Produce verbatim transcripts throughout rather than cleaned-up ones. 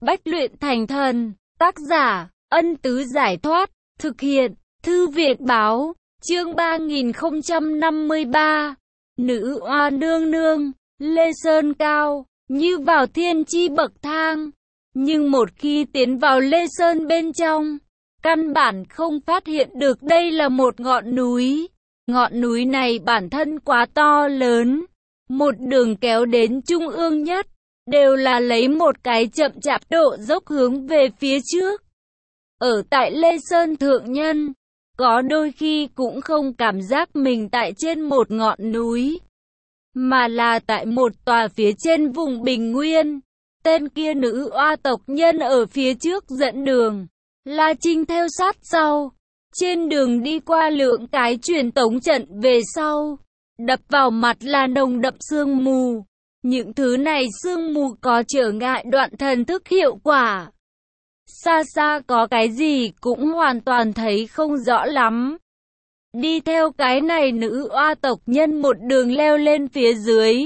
Bách luyện thành thần. Tác giả, Ân Tứ Giải Thoát. Thực hiện, Thư Việt Báo. Chương ba nghìn không trăm năm mươi ba. Nữ oa nương nương, Lê Sơn cao, như vào thiên chi bậc thang. Nhưng một khi tiến vào Lê Sơn bên trong, căn bản không phát hiện được đây là một ngọn núi. Ngọn núi này bản thân quá to lớn, một đường kéo đến trung ương nhất, đều là lấy một cái chậm chạp độ dốc hướng về phía trước. Ở tại Lê Sơn Thượng Nhân, có đôi khi cũng không cảm giác mình tại trên một ngọn núi, mà là tại một tòa phía trên vùng bình nguyên. Tên kia nữ oa tộc nhân ở phía trước dẫn đường, La Trinh theo sát sau. Trên đường đi qua lượng cái truyền tống trận về sau, đập vào mặt là nồng đậm sương mù. Những thứ này sương mù có trở ngại đoạn thần thức hiệu quả. Xa xa có cái gì cũng hoàn toàn thấy không rõ lắm. Đi theo cái này nữ oa tộc nhân một đường leo lên phía dưới.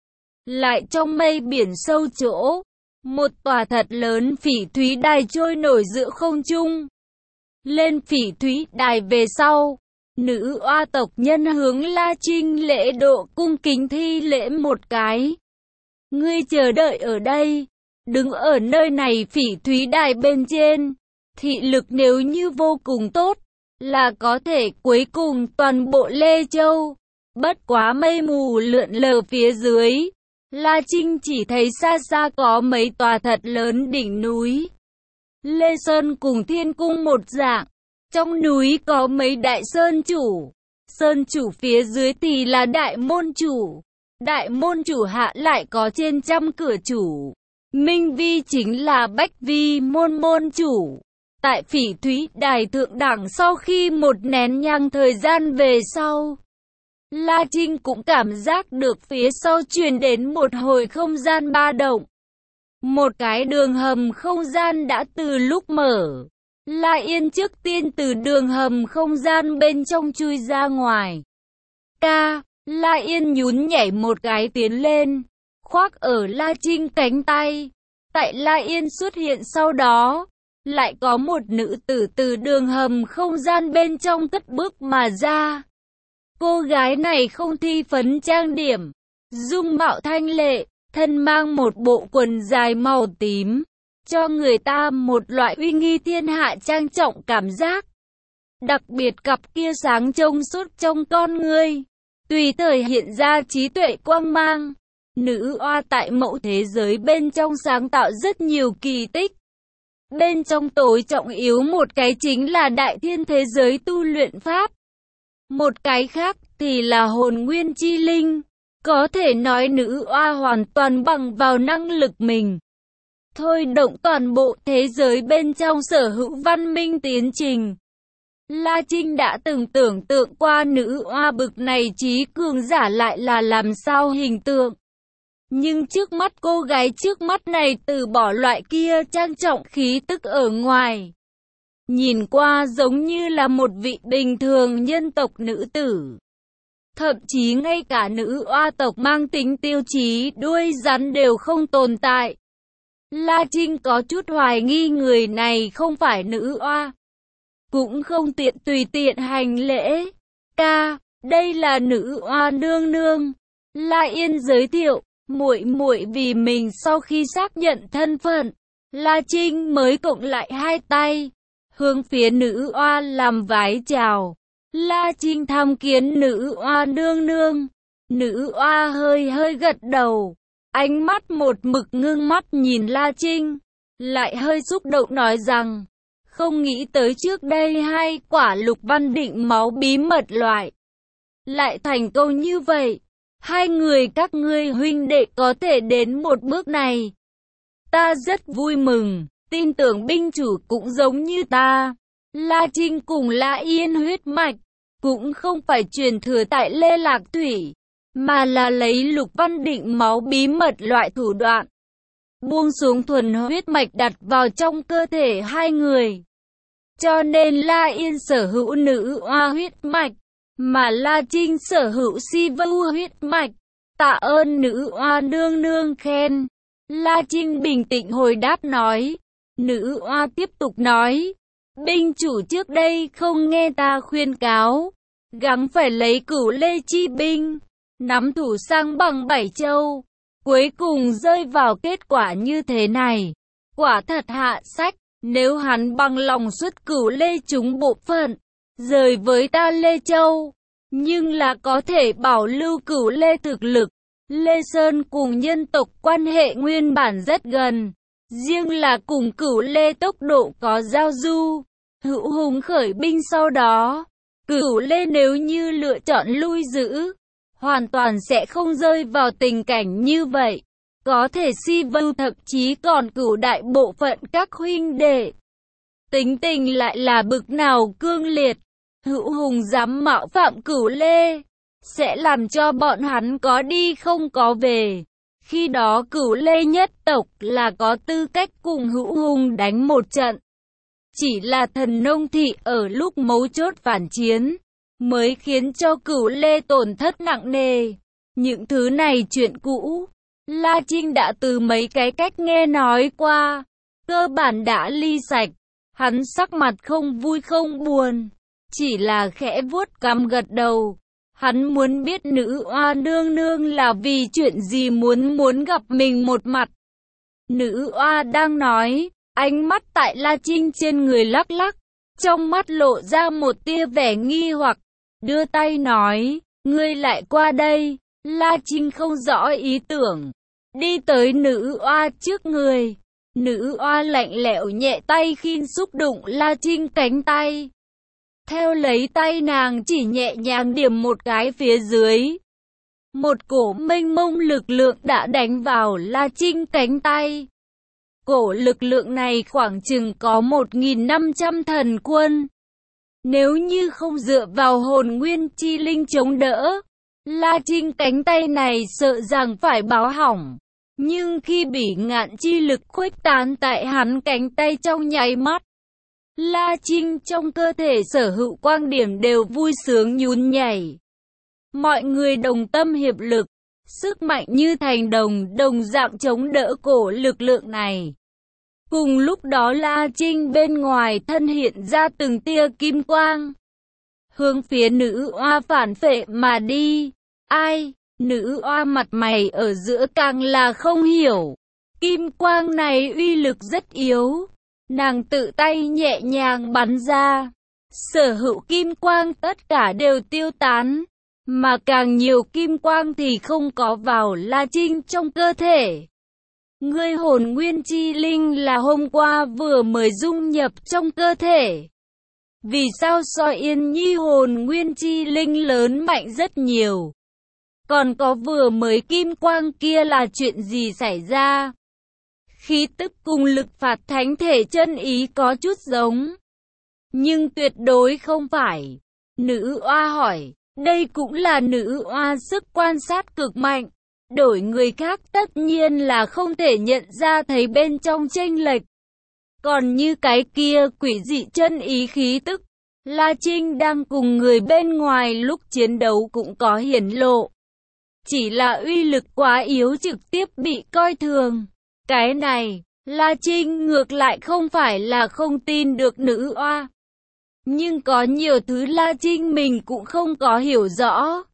Lại trong mây biển sâu chỗ, một tòa thật lớn phỉ thúy đài trôi nổi giữa không trung. Lên phỉ thúy đài về sau, nữ oa tộc nhân hướng La Trinh lễ độ cung kính thi lễ một cái. Ngươi chờ đợi ở đây, đứng ở nơi này phỉ thúy đài bên trên, thị lực nếu như vô cùng tốt, là có thể cuối cùng toàn bộ Lê Châu. Bất quá mây mù lượn lờ phía dưới, La Trinh chỉ thấy xa xa có mấy tòa thật lớn đỉnh núi. Lê Sơn cùng Thiên Cung một dạng, trong núi có mấy đại sơn chủ, sơn chủ phía dưới thì là đại môn chủ, đại môn chủ hạ lại có trên trăm cửa chủ. Minh Vi chính là Bách Vi môn môn chủ. Tại phỉ thúy đài thượng đẳng sau khi một nén nhang thời gian về sau, La Trinh cũng cảm giác được phía sau truyền đến một hồi không gian ba động. Một cái đường hầm không gian đã từ lúc mở. La Yên trước tiên từ đường hầm không gian bên trong chui ra ngoài. Ca, La Yên nhún nhảy một cái tiến lên, khoác ở La Trinh cánh tay. Tại La Yên xuất hiện sau đó, lại có một nữ tử từ đường hầm không gian bên trong cất bước mà ra. Cô gái này không thi phấn trang điểm, dung mạo thanh lệ, thân mang một bộ quần dài màu tím, cho người ta một loại uy nghi thiên hạ trang trọng cảm giác. Đặc biệt cặp kia sáng trông suốt trong con ngươi, tùy thời hiện ra trí tuệ quang mang. Nữ oa tại mẫu thế giới bên trong sáng tạo rất nhiều kỳ tích. Bên trong tối trọng yếu một cái chính là đại thiên thế giới tu luyện pháp. Một cái khác thì là hồn nguyên chi linh. Có thể nói nữ oa hoàn toàn bằng vào năng lực mình, thôi động toàn bộ thế giới bên trong sở hữu văn minh tiến trình. La Trinh đã từng tưởng tượng qua nữ oa bực này trí cường giả lại là làm sao hình tượng. Nhưng trước mắt cô gái trước mắt này từ bỏ loại kia trang trọng khí tức ở ngoài, nhìn qua giống như là một vị bình thường nhân tộc nữ tử. Thậm chí ngay cả nữ oa tộc mang tính tiêu chí đuôi rắn đều không tồn tại. La Trinh có chút hoài nghi người này không phải nữ oa, cũng không tiện tùy tiện hành lễ. Ca, đây là nữ oa nương nương. La Yên giới thiệu, muội muội vì mình sau khi xác nhận thân phận, La Trinh mới cộng lại hai tay, hướng phía nữ oa làm vái chào. La Trinh tham kiến nữ oa nương nương. Nữ oa hơi hơi gật đầu, ánh mắt một mực ngưng mắt nhìn La Trinh, lại hơi xúc động nói rằng, không nghĩ tới trước đây hai quả lục văn định máu bí mật loại lại thành công như vậy. Hai người các ngươi huynh đệ có thể đến một bước này, ta rất vui mừng, tin tưởng binh chủ cũng giống như ta. La Trinh cùng La Yên huyết mạch, cũng không phải truyền thừa tại Lê Lạc Thủy, mà là lấy lục văn định máu bí mật loại thủ đoạn, buông xuống thuần huyết mạch đặt vào trong cơ thể hai người. Cho nên La Yên sở hữu nữ oa huyết mạch, mà La Trinh sở hữu si vu huyết mạch. Tạ ơn nữ oa nương nương khen. La Trinh bình tĩnh hồi đáp nói. Nữ oa tiếp tục nói. Binh chủ trước đây không nghe ta khuyên cáo. Gắng phải lấy Cửu Lê chi binh. Nắm thủ sang bằng Bảy Châu. Cuối cùng rơi vào kết quả như thế này. Quả thật hạ sách. Nếu hắn bằng lòng xuất Cửu Lê chúng bộ phận. Rời với ta Lê Châu. Nhưng là có thể bảo lưu Cửu Lê thực lực. Lê Sơn cùng nhân tộc quan hệ nguyên bản rất gần. Riêng là cùng Cửu Lê tốc độ có giao du. Hữu Hùng khởi binh sau đó. Cửu Lê nếu như lựa chọn lui giữ. Hoàn toàn sẽ không rơi vào tình cảnh như vậy. Có thể si vưu thậm chí còn cửu đại bộ phận các huynh đệ. Tính tình lại là bực nào cương liệt. Hữu Hùng dám mạo phạm Cửu Lê. Sẽ làm cho bọn hắn có đi không có về. Khi đó Cửu Lê nhất tộc là có tư cách cùng Hữu Hùng đánh một trận. Chỉ là Thần Nông Thị ở lúc mấu chốt phản chiến, mới khiến cho Cửu Lê tổn thất nặng nề. Những thứ này chuyện cũ, La Trinh đã từ mấy cái cách nghe nói qua, cơ bản đã ly sạch. Hắn sắc mặt không vui không buồn, chỉ là khẽ vuốt cằm gật đầu. Hắn muốn biết nữ oa nương nương là vì chuyện gì muốn muốn gặp mình một mặt. Nữ oa đang nói, ánh mắt tại La Trinh trên người lắc lắc, trong mắt lộ ra một tia vẻ nghi hoặc, đưa tay nói, ngươi lại qua đây. La Trinh không rõ ý tưởng, đi tới nữ oa trước người. Nữ oa lạnh lẽo nhẹ tay khinh xúc đụng La Trinh cánh tay. Theo lấy tay nàng chỉ nhẹ nhàng điểm một cái phía dưới. Một cổ mênh mông lực lượng đã đánh vào La Trinh cánh tay. Cổ lực lượng này khoảng chừng có một nghìn năm trăm thần quân. Nếu như không dựa vào hồn nguyên chi linh chống đỡ, La Trinh cánh tay này sợ rằng phải báo hỏng. Nhưng khi bỉ ngạn chi lực khuếch tán tại hắn cánh tay trong nháy mắt, La Trinh trong cơ thể sở hữu quang điểm đều vui sướng nhún nhảy. Mọi người đồng tâm hiệp lực, sức mạnh như thành đồng đồng dạng chống đỡ cổ lực lượng này. Cùng lúc đó La Trinh bên ngoài thân hiện ra từng tia kim quang, hướng phía nữ oa phản phệ mà đi. Ai? Nữ oa mặt mày ở giữa càng là không hiểu. Kim quang này uy lực rất yếu. Nàng tự tay nhẹ nhàng bắn ra. Sở hữu kim quang tất cả đều tiêu tán. Mà càng nhiều kim quang thì không có vào La Trinh trong cơ thể. Ngươi hồn nguyên chi linh là hôm qua vừa mới dung nhập trong cơ thể. Vì sao so Yên Nhi hồn nguyên chi linh lớn mạnh rất nhiều? Còn có vừa mới kim quang kia là chuyện gì xảy ra? Khí tức cùng lực phạt thánh thể chân ý có chút giống, nhưng tuyệt đối không phải. Nữ oa hỏi, đây cũng là nữ oa sức quan sát cực mạnh. Đổi người khác tất nhiên là không thể nhận ra thấy bên trong chênh lệch. Còn như cái kia quỷ dị chân ý khí tức, La Trinh đang cùng người bên ngoài lúc chiến đấu cũng có hiển lộ. Chỉ là uy lực quá yếu trực tiếp bị coi thường. Cái này, La Trinh ngược lại không phải là không tin được nữ oa. Nhưng có nhiều thứ La Trinh mình cũng không có hiểu rõ.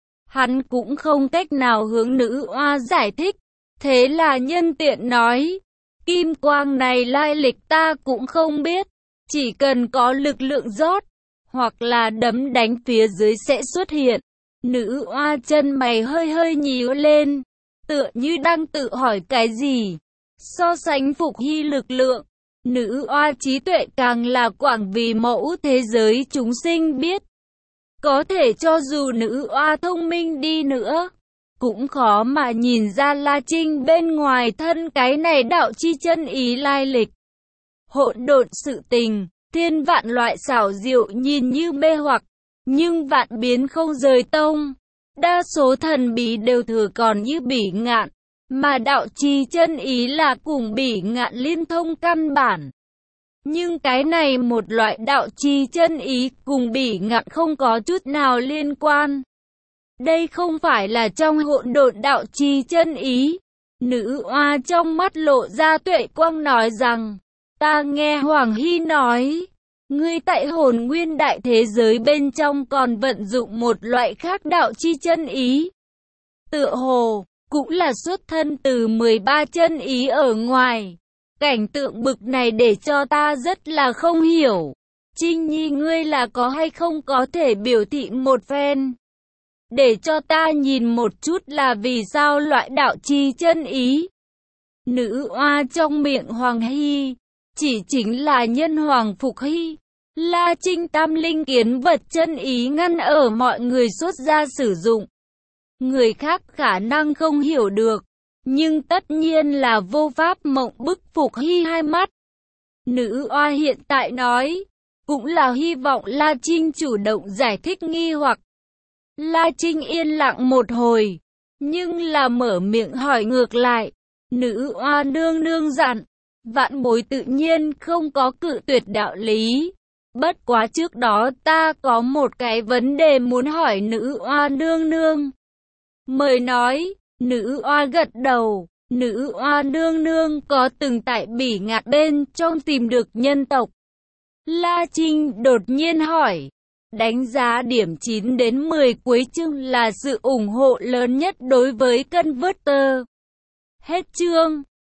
Hắn cũng không cách nào hướng nữ oa giải thích. Thế là nhân tiện nói, kim quang này lai lịch ta cũng không biết. Chỉ cần có lực lượng rót, hoặc là đấm đánh phía dưới sẽ xuất hiện. Nữ oa chân mày hơi hơi nhíu lên, tựa như đang tự hỏi cái gì. So sánh Phục Hy lực lượng, nữ oa trí tuệ càng là quảng vì mẫu thế giới chúng sinh biết. Có thể cho dù nữ oa thông minh đi nữa, cũng khó mà nhìn ra La Trinh bên ngoài thân cái này đạo chi chân ý lai lịch. Hỗn độn sự tình, thiên vạn loại xảo diệu nhìn như mê hoặc, nhưng vạn biến không rời tông. Đa số thần bí đều thừa còn như bỉ ngạn, mà đạo chi chân ý là cùng bỉ ngạn liên thông căn bản. Nhưng cái này một loại đạo chi chân ý cùng bỉ ngạn không có chút nào liên quan. Đây không phải là trong hỗn độn đạo chi chân ý, Nữ oa trong mắt lộ ra tuệ quang nói rằng, ta nghe Hoàng Hy nói, ngươi tại hồn nguyên đại thế giới bên trong còn vận dụng một loại khác đạo chi chân ý. Tựa hồ, cũng là xuất thân từ mười ba chân ý ở ngoài. Cảnh tượng bực này để cho ta rất là không hiểu. Trinh Nhi ngươi là có hay không có thể biểu thị một phen, để cho ta nhìn một chút là vì sao loại đạo chi chân ý. Nữ oa trong miệng Hoàng Hy, chỉ chính là nhân Hoàng Phục Hy, La Trinh tam linh kiến vật chân ý ngăn ở mọi người xuất ra sử dụng. Người khác khả năng không hiểu được, nhưng tất nhiên là vô pháp mộng bức Phục Hy hai mắt. Nữ oa hiện tại nói, cũng là hy vọng La Trinh chủ động giải thích nghi hoặc. La Trinh yên lặng một hồi, nhưng là mở miệng hỏi ngược lại. Nữ oa nương nương dặn, vạn bối tự nhiên không có cự tuyệt đạo lý. Bất quá trước đó ta có một cái vấn đề muốn hỏi nữ oa nương nương. Mời nói. Nữ oa gật đầu. Nữ oa nương nương có từng tại Bỉ Ngạn bên trong tìm được nhân tộc? La Trinh đột nhiên hỏi. Đánh giá điểm chín đến mười cuối chương là sự ủng hộ lớn nhất đối với Converter. Hết chương.